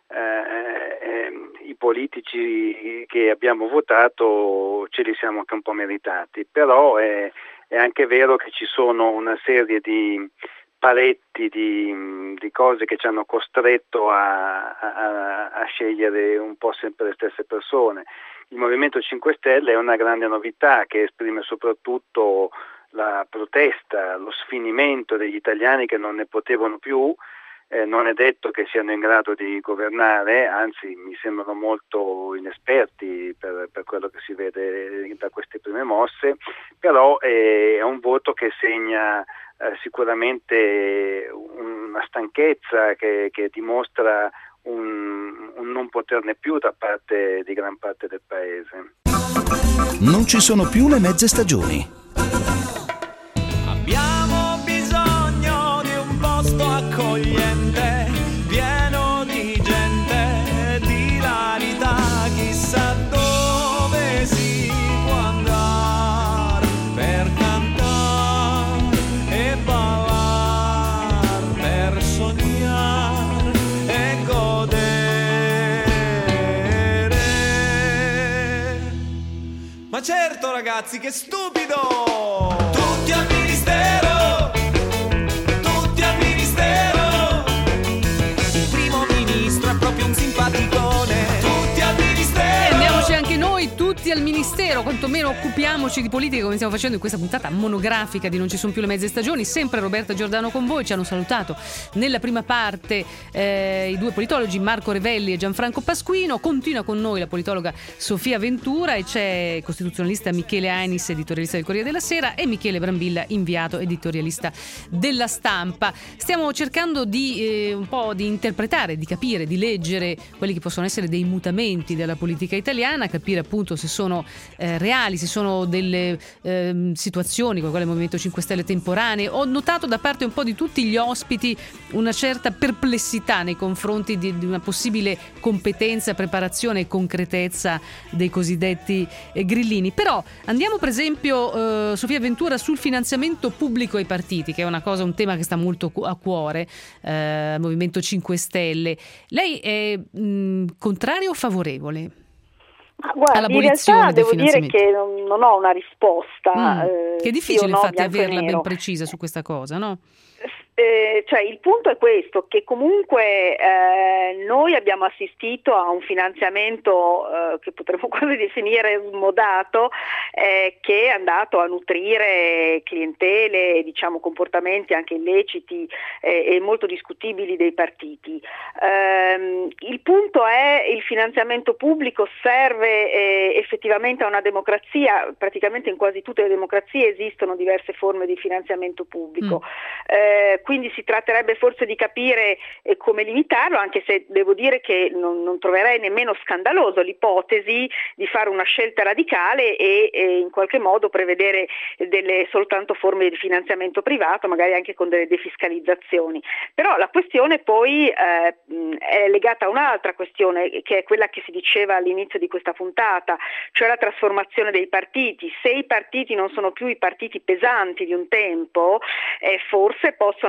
Speaker 9: i politici che abbiamo votato ce li siamo anche un po' meritati, però è anche vero che ci sono una serie di paletti, di cose che ci hanno costretto a scegliere un po' sempre le stesse persone. Il Movimento 5 Stelle è una grande novità che esprime soprattutto la protesta, lo sfinimento degli italiani che non ne potevano più. Non è detto che siano in grado di governare, anzi mi sembrano molto inesperti per quello che si vede da queste prime mosse, però è un voto che segna sicuramente una stanchezza che dimostra un non poterne più da parte di gran parte del paese.
Speaker 2: Non ci sono più le mezze stagioni.
Speaker 10: Abbiamo bisogno di un posto accogliente, pieno di gente, di rarità, chissà dove si può andare per cantare e ballare, per sognare e godere. Ma certo ragazzi, che stupido! Tutti al ministero! Tutti al ministero! Il primo ministro è proprio un simpaticone! Tutti al ministero!
Speaker 3: Andiamoci anche noi tutti al ministero, quantomeno occupiamoci di politica come stiamo facendo in questa puntata monografica di Non ci sono più le mezze stagioni. Sempre Roberta Giordano con voi, ci hanno salutato nella prima parte i due politologi Marco Revelli e Gianfranco Pasquino. Continua con noi la politologa Sofia Ventura e c'è il costituzionalista Michele Ainis, editorialista del Corriere della Sera, e Michele Brambilla, inviato editorialista della Stampa. Stiamo cercando di un po' di interpretare, di capire, di leggere quelli che possono essere dei mutamenti della politica italiana, capire appunto se sono reali, se sono delle situazioni con quale il Movimento 5 Stelle temporanee. Ho notato da parte un po' di tutti gli ospiti una certa perplessità nei confronti di una possibile competenza, preparazione e concretezza dei cosiddetti grillini. Però andiamo per esempio, Sofia Ventura, sul finanziamento pubblico ai partiti, che è un tema che sta molto a cuore al Movimento 5 Stelle. Lei è contrario o favorevole?
Speaker 7: Guarda, in realtà devo dire che non ho una risposta.
Speaker 3: Che è difficile
Speaker 7: no,
Speaker 3: infatti averla ben precisa su questa cosa, no?
Speaker 7: Cioè il punto è questo, che comunque noi abbiamo assistito a un finanziamento che potremmo quasi definire smodato, che è andato a nutrire clientele, diciamo comportamenti anche illeciti e molto discutibili dei partiti. Il punto è: il finanziamento pubblico serve effettivamente a una democrazia. Praticamente in quasi tutte le democrazie esistono diverse forme di finanziamento pubblico. Quindi si tratterebbe forse di capire come limitarlo, anche se devo dire che non troverei nemmeno scandaloso l'ipotesi di fare una scelta radicale e in qualche modo prevedere delle soltanto forme di finanziamento privato, magari anche con delle defiscalizzazioni. Però la questione poi è legata a un'altra questione, che è quella che si diceva all'inizio di questa puntata, cioè la trasformazione dei partiti. Se i partiti non sono più i partiti pesanti di un tempo, forse possono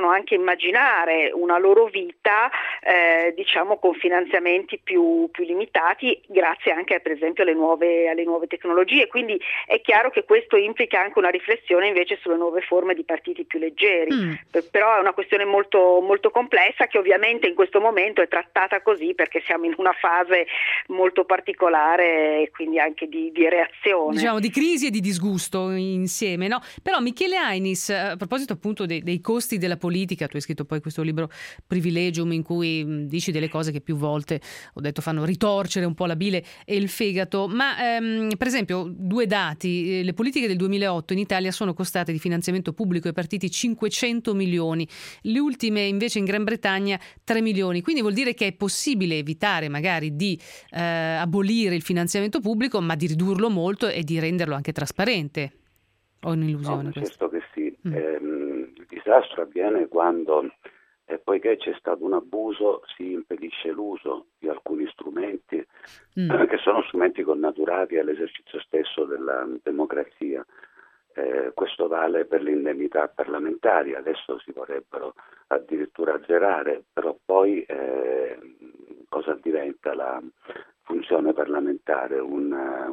Speaker 7: possano anche immaginare una loro vita diciamo con finanziamenti più limitati, grazie anche per esempio alle nuove tecnologie. Quindi è chiaro che questo implica anche una riflessione invece sulle nuove forme di partiti più leggeri, però è una questione molto, molto complessa, che ovviamente in questo momento è trattata così perché siamo in una fase molto particolare e quindi anche di reazione.
Speaker 3: Diciamo di crisi e di disgusto insieme, no? Però Michele Ainis, a proposito appunto dei costi della politica, tu hai scritto poi questo libro Privilegium in cui dici delle cose che più volte ho detto fanno ritorcere un po' la bile e il fegato, ma per esempio 2 dati: le politiche del 2008 in Italia sono costate di finanziamento pubblico ai partiti 500 milioni, le ultime invece in Gran Bretagna 3 milioni, quindi vuol dire che è possibile evitare magari di abolire il finanziamento pubblico, ma di ridurlo molto e di renderlo anche trasparente. Ho un'illusione?
Speaker 8: No, certo che sì. Il disastro avviene quando, poiché c'è stato un abuso, si impedisce l'uso di alcuni strumenti che sono strumenti connaturati all'esercizio stesso della democrazia. Questo vale per le indennità parlamentari, adesso si vorrebbero addirittura azzerare, però poi cosa diventa la funzione parlamentare? Una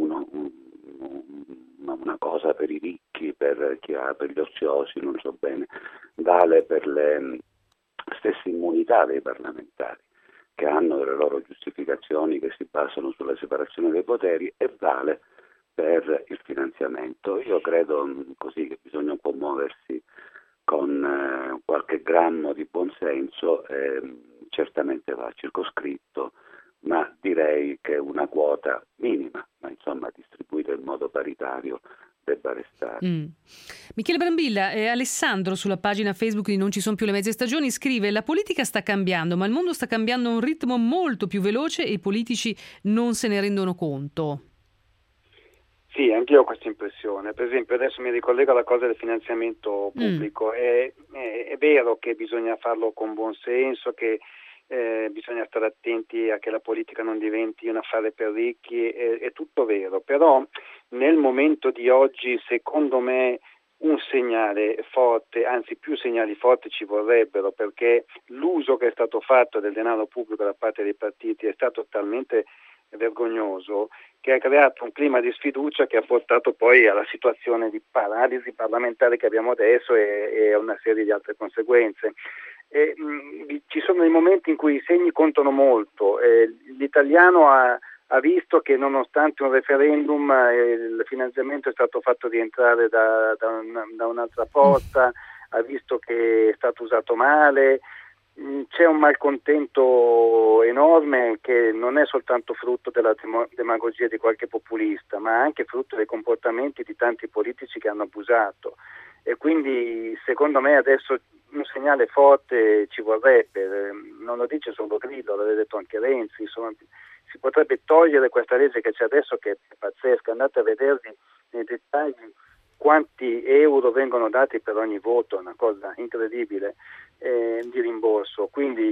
Speaker 8: cosa per i ricchi, per gli oziosi, non so bene. Vale per le stesse immunità dei parlamentari, che hanno delle loro giustificazioni che si basano sulla separazione dei poteri, e vale per il finanziamento. Io credo così che bisogna un po' muoversi con qualche grammo di buonsenso, certamente va circoscritto, ma direi che una quota minima, ma insomma distribuita in modo paritario, debba restare.
Speaker 3: Michele Brambilla, Alessandro sulla pagina Facebook di Non ci sono più le mezze stagioni scrive: la politica sta cambiando, ma il mondo sta cambiando a un ritmo molto più veloce e i politici non se ne rendono conto.
Speaker 9: Sì, anch'io ho questa impressione. Per esempio adesso mi ricollego alla cosa del finanziamento pubblico. È vero che bisogna farlo con buon senso, che bisogna stare attenti a che la politica non diventi un affare per ricchi, è tutto vero, però nel momento di oggi secondo me un segnale forte, anzi più segnali forti ci vorrebbero, perché l'uso che è stato fatto del denaro pubblico da parte dei partiti è stato talmente vergognoso che ha creato un clima di sfiducia che ha portato poi alla situazione di paralisi parlamentare che abbiamo adesso e a una serie di altre conseguenze. Ci sono dei momenti in cui i segni contano molto. L'italiano ha visto che nonostante un referendum il finanziamento è stato fatto rientrare da un'altra porta, ha visto che è stato usato male. C'è un malcontento enorme che non è soltanto frutto della demagogia di qualche populista, ma anche frutto dei comportamenti di tanti politici che hanno abusato, e quindi secondo me adesso un segnale forte ci vorrebbe. Non lo dice solo Grillo, l'aveva detto anche Renzi, insomma, si potrebbe togliere questa legge che c'è adesso, che è pazzesca. Andate a vedervi nei dettagli quanti euro vengono dati per ogni voto, è una cosa incredibile, di rimborso. Quindi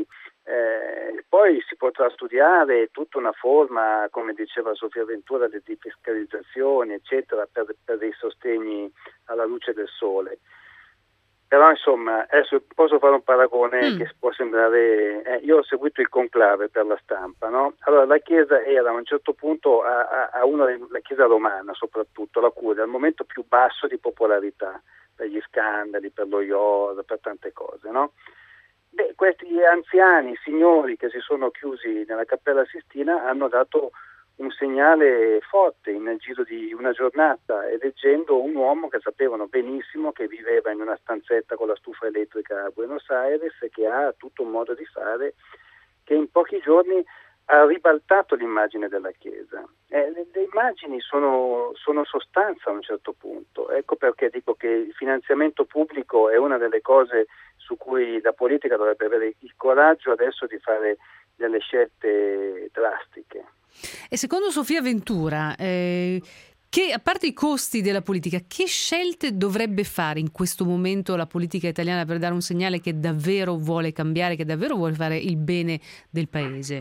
Speaker 9: poi si potrà studiare tutta una forma, come diceva Sofia Ventura, di fiscalizzazione eccetera, per dei sostegni alla luce del sole. Però insomma, adesso posso fare un paragone che può sembrare, io ho seguito il conclave per la stampa, no? Allora la Chiesa era a un certo punto, la Chiesa romana soprattutto, la Curia, al momento più basso di popolarità, per gli scandali, per lo IOR, per tante cose, no? Questi anziani, signori che si sono chiusi nella Cappella Sistina hanno dato un segnale forte nel giro di una giornata, eleggendo un uomo che sapevano benissimo che viveva in una stanzetta con la stufa elettrica a Buenos Aires e che ha tutto un modo di fare che in pochi giorni ha ribaltato l'immagine della Chiesa. Le immagini sono sostanza a un certo punto. Ecco perché dico che il finanziamento pubblico è una delle cose su cui la politica dovrebbe avere il coraggio adesso di fare delle scelte drastiche.
Speaker 3: E secondo Sofia Ventura, che a parte i costi della politica, che scelte dovrebbe fare in questo momento la politica italiana per dare un segnale che davvero vuole cambiare, che davvero vuole fare il bene del paese?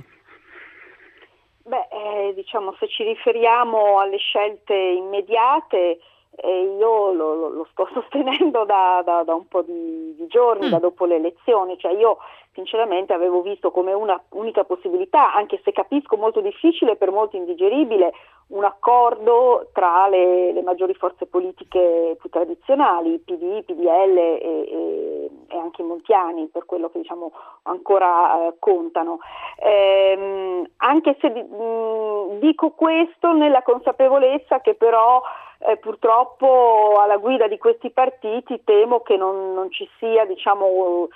Speaker 7: Diciamo, se ci riferiamo alle scelte immediate, e io lo sto sostenendo da un po' di giorni, da dopo le elezioni. Cioè io sinceramente avevo visto come una unica possibilità, anche se capisco molto difficile e per molti indigeribile, un accordo tra le maggiori forze politiche più tradizionali, PD, PDL e anche i montiani, per quello che diciamo ancora contano. Anche se dico questo nella consapevolezza che però purtroppo alla guida di questi partiti temo che non ci sia, diciamo,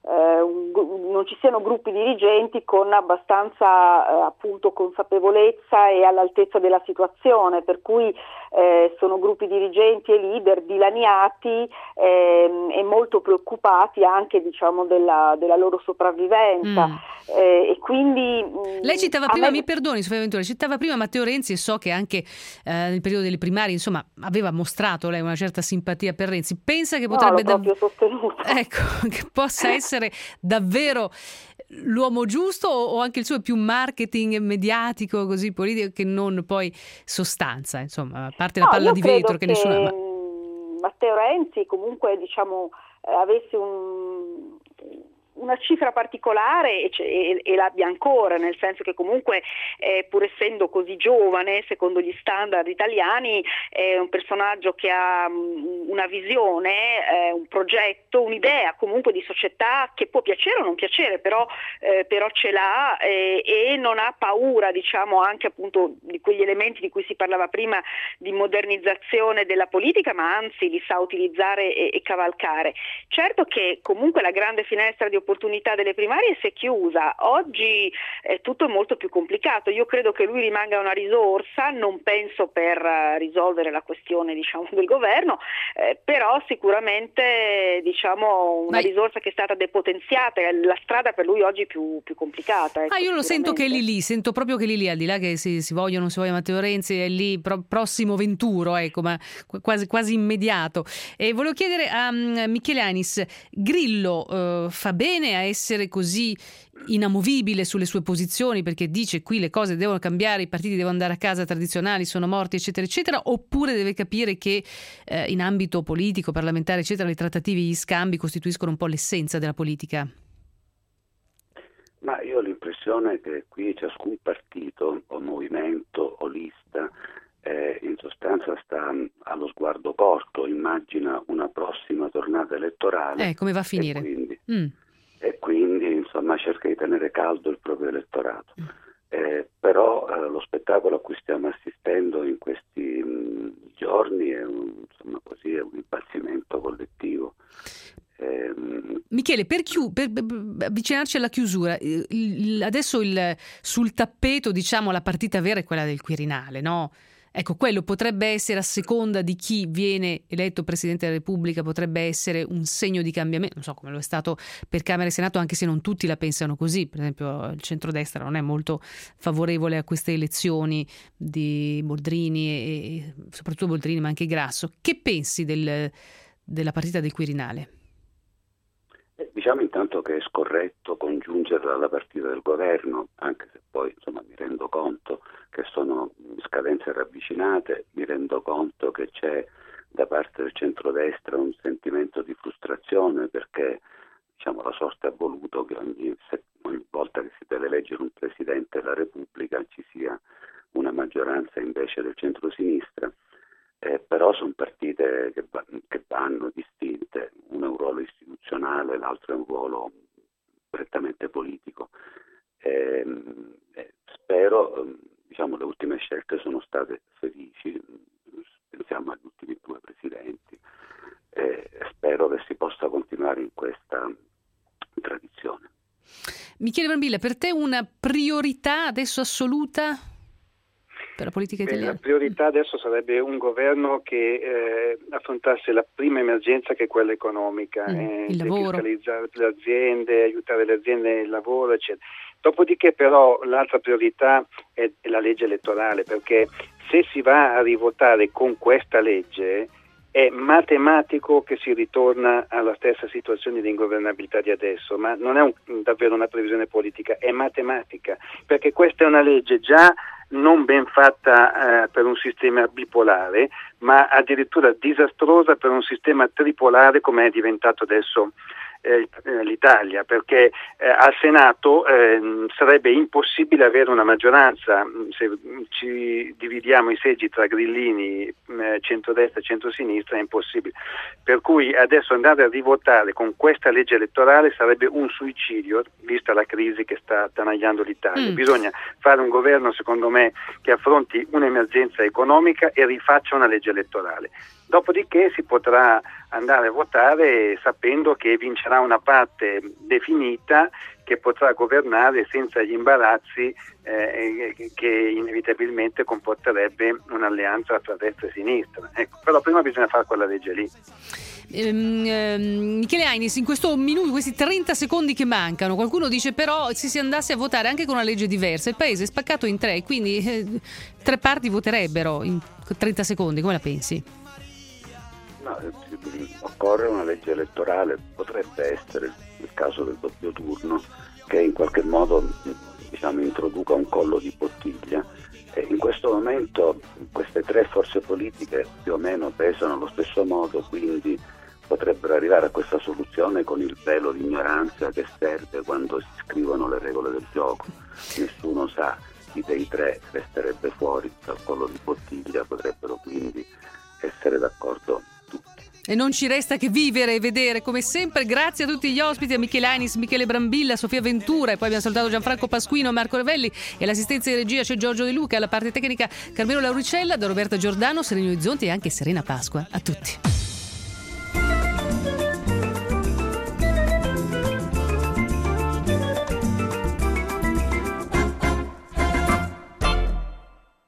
Speaker 7: non ci siano gruppi dirigenti con abbastanza appunto consapevolezza e all'altezza della situazione, per cui sono gruppi dirigenti e leader dilaniati e molto preoccupati anche, diciamo, della loro sopravvivenza. E quindi
Speaker 3: lei citava prima, mi perdoni Sofia Ventura, citava prima Matteo Renzi, e so che anche nel periodo delle primarie, insomma, aveva mostrato lei una certa simpatia per Renzi. Pensa che potrebbe ecco, che possa essere davvero l'uomo giusto, o anche il suo è più marketing mediatico, così politico, che non poi sostanza, insomma, a parte la palla di vetro che nessuna.
Speaker 7: Matteo Renzi comunque, diciamo, avesse una cifra particolare e l'abbia ancora, nel senso che comunque pur essendo così giovane secondo gli standard italiani è un personaggio che ha una visione, un progetto, un'idea comunque di società che può piacere o non piacere, però ce l'ha e non ha paura, diciamo, anche appunto di quegli elementi di cui si parlava prima di modernizzazione della politica, ma anzi li sa utilizzare e cavalcare. Certo che comunque la grande finestra di opportunità delle primarie si è chiusa, oggi tutto è molto più complicato. Io credo che lui rimanga una risorsa, non penso per risolvere la questione, diciamo, del governo, però sicuramente, diciamo, una risorsa che è stata depotenziata, la strada per lui oggi è più complicata. Ecco,
Speaker 3: io lo sento che è lì, sento proprio che è lì, al di là che si voglia o non si voglia Matteo Renzi, è lì prossimo Venturo, ecco, ma quasi immediato. E volevo chiedere a Michele Ainis, Grillo fa bene a essere così inamovibile sulle sue posizioni, perché dice qui le cose devono cambiare, i partiti devono andare a casa, tradizionali sono morti, eccetera eccetera, oppure deve capire che in ambito politico, parlamentare eccetera, le trattative, gli scambi costituiscono un po' l'essenza della politica?
Speaker 8: Ma io ho l'impressione che qui ciascun partito o movimento o lista in sostanza sta allo sguardo corto, immagina una prossima tornata elettorale.
Speaker 3: Come va a finire?
Speaker 8: E quindi insomma cerca di tenere caldo il proprio elettorato. Però lo spettacolo a cui stiamo assistendo in questi giorni è un impazzimento collettivo.
Speaker 3: Michele, per avvicinarci alla chiusura, adesso sul tappeto, diciamo, la partita vera è quella del Quirinale, no? Ecco, quello potrebbe essere, a seconda di chi viene eletto Presidente della Repubblica, potrebbe essere un segno di cambiamento, non so come lo è stato per Camera e Senato, anche se non tutti la pensano così. Per esempio il centrodestra non è molto favorevole a queste elezioni di Boldrini e soprattutto Boldrini, ma anche Grasso. Che pensi della partita del Quirinale?
Speaker 8: Diciamo intanto che è scorretto congiungerla alla partita del governo, anche se poi insomma mi rendo conto che sono scadenze ravvicinate, mi rendo conto che c'è da parte del centrodestra un sentimento di frustrazione perché, diciamo, la sorte ha voluto che ogni volta che si deve eleggere un Presidente della Repubblica ci sia una maggioranza invece del centrosinistra. Però sono partite che vanno distinte, uno è un ruolo istituzionale, l'altro è un ruolo prettamente politico. Spero, diciamo, le ultime scelte sono state felici, pensiamo agli ultimi due presidenti, spero che si possa continuare in questa tradizione.
Speaker 3: Michele Brambilla, per te una priorità adesso assoluta per la politica italiana?
Speaker 9: La priorità adesso sarebbe un governo che affrontasse la prima emergenza, che è quella economica,
Speaker 3: il lavoro,
Speaker 9: fiscalizzare le aziende, aiutare le aziende nel lavoro, eccetera. Dopodiché però l'altra priorità è la legge elettorale, perché se si va a rivotare con questa legge è matematico che si ritorna alla stessa situazione di ingovernabilità di adesso, ma non è davvero una previsione politica, è matematica, perché questa è una legge già non ben fatta per un sistema bipolare, ma addirittura disastrosa per un sistema tripolare come è diventato adesso l'Italia, perché al Senato sarebbe impossibile avere una maggioranza se ci dividiamo i seggi tra grillini, centrodestra e centrosinistra, è impossibile, per cui adesso andare a rivotare con questa legge elettorale sarebbe un suicidio, vista la crisi che sta attanagliando l'Italia. Bisogna fare un governo, secondo me, che affronti un'emergenza economica e rifaccia una legge elettorale. Dopodiché si potrà andare a votare sapendo che vincerà una parte definita che potrà governare senza gli imbarazzi che inevitabilmente comporterebbe un'alleanza tra destra e sinistra. Ecco, però prima bisogna fare quella legge lì.
Speaker 3: Michele Ainis, in questo minuto, questi 30 secondi che mancano, qualcuno dice però se si andasse a votare anche con una legge diversa, il paese è spaccato in 3, quindi 3 parti voterebbero in 30 secondi, come la pensi?
Speaker 8: No, occorre una legge elettorale, potrebbe essere il caso del doppio turno, che in qualche modo introduca un collo di bottiglia. E in questo momento queste 3 forze politiche più o meno pesano allo stesso modo, quindi potrebbero arrivare a questa soluzione con il velo di ignoranza che serve quando si scrivono le regole del gioco. Nessuno sa chi dei 3 resterebbe fuori dal collo di bottiglia, potrebbero quindi essere d'accordo tutti.
Speaker 3: E non ci resta che vivere e vedere, come sempre. Grazie a tutti gli ospiti, a Michele Ainis, Michele Brambilla, Sofia Ventura, e poi abbiamo salutato Gianfranco Pasquino, Marco Revelli, e all'assistenza di regia c'è Giorgio De Luca, alla parte tecnica Carmelo Lauricella, da Roberta Giordano, Serena Orizzonti e anche Serena Pasqua. A tutti.